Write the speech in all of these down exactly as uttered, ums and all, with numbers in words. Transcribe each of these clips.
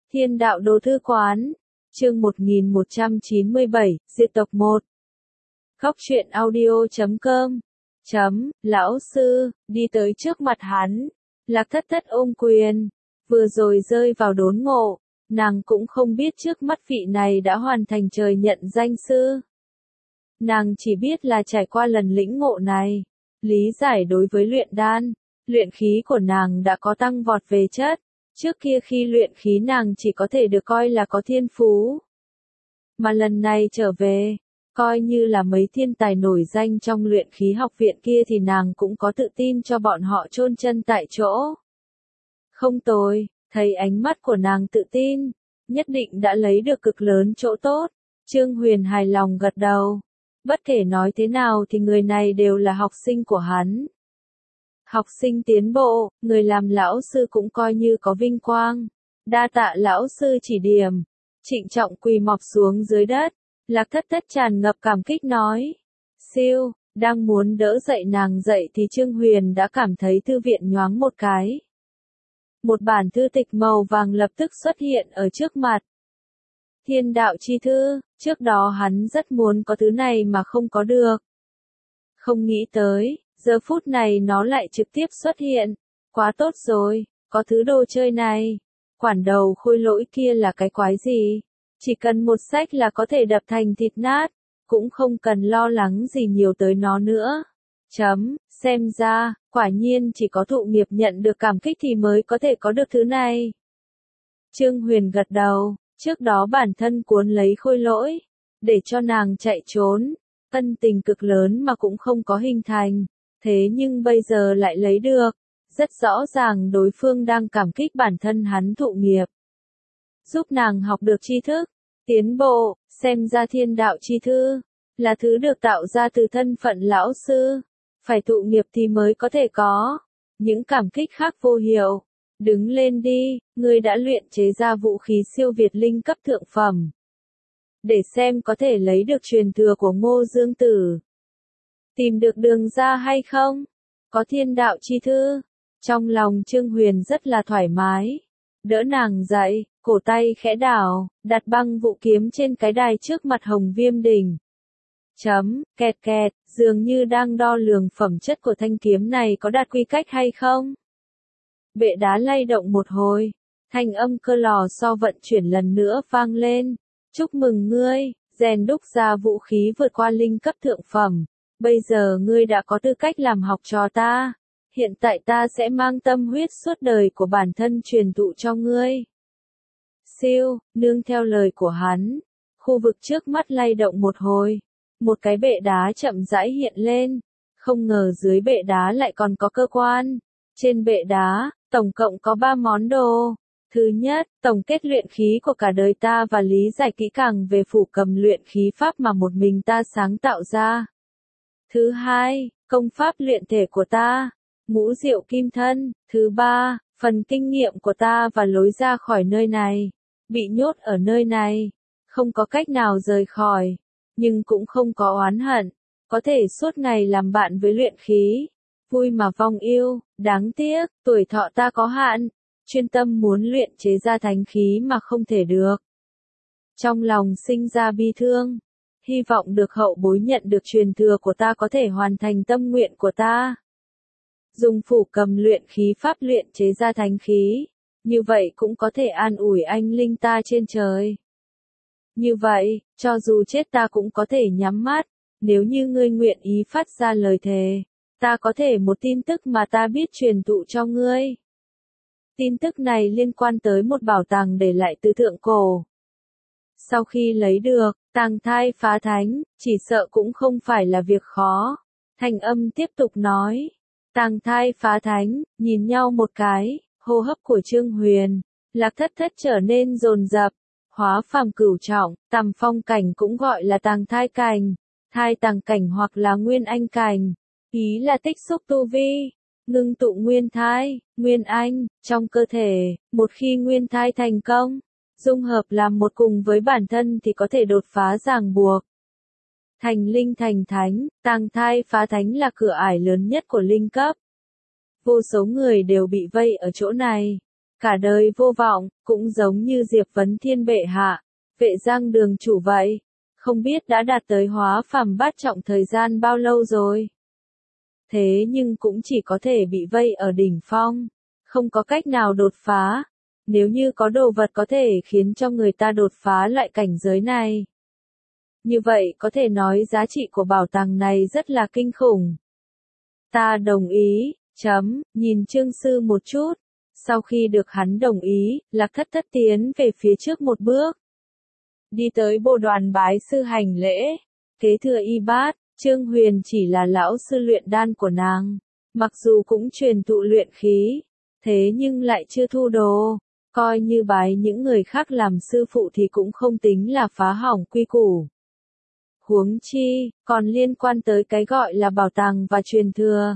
Thiên đạo đồ thư quán, chương một nghìn một trăm chín mươi bảy, diệt tộc một. Khóc chuyện audio chấm com. Chấm, lão sư, đi tới trước mặt hắn. Lạc thất thất ôm quyền. Vừa rồi rơi vào đốn ngộ, nàng cũng không biết trước mắt vị này đã hoàn thành trời nhận danh sư. Nàng chỉ biết là trải qua lần lĩnh ngộ này, lý giải đối với luyện đan, luyện khí của nàng đã có tăng vọt về chất. Trước kia khi luyện khí nàng chỉ có thể được coi là có thiên phú. Mà lần này trở về, coi như là mấy thiên tài nổi danh trong luyện khí học viện kia thì nàng cũng có tự tin cho bọn họ chôn chân tại chỗ. Không tồi, thấy ánh mắt của nàng tự tin, nhất định đã lấy được cực lớn chỗ tốt. Trương Huyền hài lòng gật đầu. Bất kể nói thế nào thì người này đều là học sinh của hắn. Học sinh tiến bộ, người làm lão sư cũng coi như có vinh quang. Đa tạ lão sư chỉ điểm. Trịnh trọng quỳ mọp xuống dưới đất. Lạc thất thất tràn ngập cảm kích nói. Siêu, đang muốn đỡ dậy nàng dậy thì Trương Huyền đã cảm thấy thư viện nhoáng một cái. Một bản thư tịch màu vàng lập tức xuất hiện ở trước mặt. Thiên đạo chi thư, trước đó hắn rất muốn có thứ này mà không có được. Không nghĩ tới, giờ phút này nó lại trực tiếp xuất hiện. Quá tốt rồi, có thứ đồ chơi này. Quản đầu khôi lỗi kia là cái quái gì? Chỉ cần một sách là có thể đập thành thịt nát, cũng không cần lo lắng gì nhiều tới nó nữa. Chấm, xem ra, quả nhiên chỉ có thụ nghiệp nhận được cảm kích thì mới có thể có được thứ này. Trương Huyền gật đầu, trước đó bản thân cuốn lấy khôi lỗi, để cho nàng chạy trốn, ân tình cực lớn mà cũng không có hình thành, thế nhưng bây giờ lại lấy được, rất rõ ràng đối phương đang cảm kích bản thân hắn thụ nghiệp. Giúp nàng học được tri thức, tiến bộ, xem ra thiên đạo chi thư, là thứ được tạo ra từ thân phận lão sư, phải thụ nghiệp thì mới có thể có, những cảm kích khác vô hiệu. Đứng lên đi, ngươi đã luyện chế ra vũ khí siêu việt linh cấp thượng phẩm. Để xem có thể lấy được truyền thừa của Ngô Dương Tử. Tìm được đường ra hay không? Có thiên đạo chi thư. Trong lòng Trương Huyền rất là thoải mái. Đỡ nàng dậy, cổ tay khẽ đảo, đặt băng vũ kiếm trên cái đài trước mặt Hồng Viêm Đỉnh. Chấm, kẹt kẹt, dường như đang đo lường phẩm chất của thanh kiếm này có đạt quy cách hay không? Bệ đá lay động một hồi, thanh âm cơ lò so vận chuyển lần nữa vang lên. Chúc mừng ngươi, rèn đúc ra vũ khí vượt qua linh cấp thượng phẩm. Bây giờ ngươi đã có tư cách làm học trò ta. Hiện tại ta sẽ mang tâm huyết suốt đời của bản thân truyền thụ cho ngươi. Siêu, nương theo lời của hắn, khu vực trước mắt lay động một hồi. Một cái bệ đá chậm rãi hiện lên. Không ngờ dưới bệ đá lại còn có cơ quan. Trên bệ đá, tổng cộng có ba món đồ. Thứ nhất, tổng kết luyện khí của cả đời ta và lý giải kỹ càng về phủ cầm luyện khí pháp mà một mình ta sáng tạo ra. Thứ hai, công pháp luyện thể của ta, ngũ diệu kim thân. Thứ ba, phần kinh nghiệm của ta và lối ra khỏi nơi này. Bị nhốt ở nơi này, không có cách nào rời khỏi, nhưng cũng không có oán hận, có thể suốt ngày làm bạn với luyện khí. Vui mà vong yêu, đáng tiếc, tuổi thọ ta có hạn, chuyên tâm muốn luyện chế ra thánh khí mà không thể được. Trong lòng sinh ra bi thương, hy vọng được hậu bối nhận được truyền thừa của ta có thể hoàn thành tâm nguyện của ta. Dùng phủ cầm luyện khí pháp luyện chế ra thánh khí, như vậy cũng có thể an ủi anh linh ta trên trời. Như vậy, cho dù chết ta cũng có thể nhắm mắt, nếu như ngươi nguyện ý phát ra lời thề. Ta có thể một tin tức mà ta biết truyền thụ cho ngươi. Tin tức này liên quan tới một bảo tàng để lại từ thượng cổ. Sau khi lấy được, tàng thai phá thánh, chỉ sợ cũng không phải là việc khó. Thanh âm tiếp tục nói. Tàng thai phá thánh, nhìn nhau một cái, hô hấp của Trương Huyền, Lạc thất thất trở nên dồn dập. Hóa phàm cửu trọng, tầm phong cảnh cũng gọi là tàng thai cảnh, thai tàng cảnh hoặc là nguyên anh cảnh. Ý là tích xúc tu vi, ngưng tụ nguyên thai, nguyên anh, trong cơ thể. Một khi nguyên thai thành công, dung hợp làm một cùng với bản thân thì có thể đột phá ràng buộc. Thành linh thành thánh, tàng thai phá thánh là cửa ải lớn nhất của linh cấp. Vô số người đều bị vây ở chỗ này. cả đời vô vọng, cũng giống như Diệp Vấn Thiên bệ hạ, Vệ Giang đường chủ vậy, không biết đã đạt tới hóa phàm bát trọng thời gian bao lâu rồi. Thế nhưng cũng chỉ có thể bị vây ở đỉnh phong, không có cách nào đột phá. Nếu như có đồ vật có thể khiến cho người ta đột phá lại cảnh giới này. Như vậy có thể nói giá trị của bảo tàng này rất là kinh khủng. Ta đồng ý, chấm, nhìn Trương Sư một chút. Sau khi được hắn đồng ý, Lạc Thất Thất tiến về phía trước một bước. Đi tới bộ đoàn bái sư hành lễ. Kế thừa y bát, Trương Huyền chỉ là lão sư luyện đan của nàng. Mặc dù cũng truyền thụ luyện khí, thế nhưng lại chưa thu đồ. Coi như bái những người khác làm sư phụ thì cũng không tính là phá hỏng quy củ. Huống chi, còn liên quan tới cái gọi là bảo tàng và truyền thừa.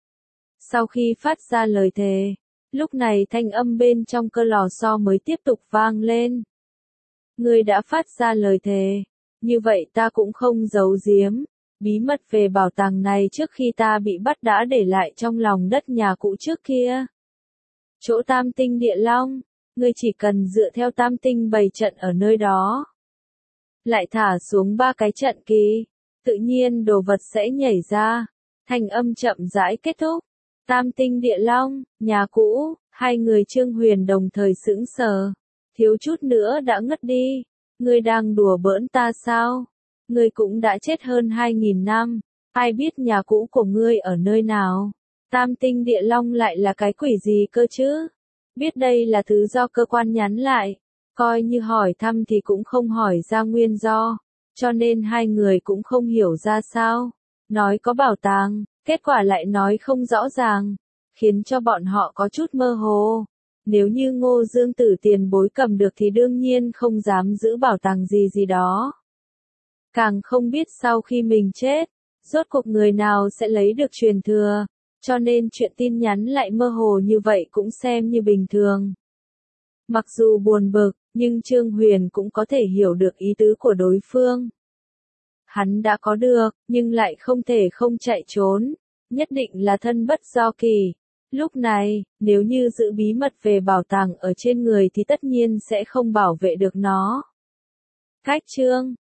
Sau khi phát ra lời thề, lúc này thanh âm bên trong cơ lò xo mới tiếp tục vang lên. Ngươi đã phát ra lời thề, như vậy ta cũng không giấu giếm. Bí mật về bảo tàng này trước khi ta bị bắt đã để lại trong lòng đất nhà cũ trước kia. Chỗ Tam Tinh Địa Long, ngươi chỉ cần dựa theo Tam Tinh bày trận ở nơi đó. Lại thả xuống ba cái trận kỳ, tự nhiên đồ vật sẽ nhảy ra. Thanh âm chậm rãi kết thúc. Tam Tinh Địa Long, nhà cũ, hai người Trương Huyền đồng thời sững sờ. Thiếu chút nữa đã ngất đi. Ngươi đang đùa bỡn ta sao? Ngươi cũng đã chết hơn hai nghìn năm. Ai biết nhà cũ của ngươi ở nơi nào? Tam Tinh Địa Long lại là cái quỷ gì cơ chứ? Biết đây là thứ do cơ quan nhắn lại. Coi như hỏi thăm thì cũng không hỏi ra nguyên do. Cho nên hai người cũng không hiểu ra sao. Nói có bảo tàng, kết quả lại nói không rõ ràng. Khiến cho bọn họ có chút mơ hồ. Nếu như Ngô Dương Tử tiền bối cầm được thì đương nhiên không dám giữ bảo tàng gì gì đó. Càng không biết sau khi mình chết, rốt cuộc người nào sẽ lấy được truyền thừa. Cho nên chuyện tin nhắn lại mơ hồ như vậy cũng xem như bình thường. Mặc dù buồn bực, nhưng Trương Huyền cũng có thể hiểu được ý tứ của đối phương. Hắn đã có được, nhưng lại không thể không chạy trốn. Nhất định là thân bất do kỳ. Lúc này, nếu như giữ bí mật về bảo tàng ở trên người thì tất nhiên sẽ không bảo vệ được nó. Cách chương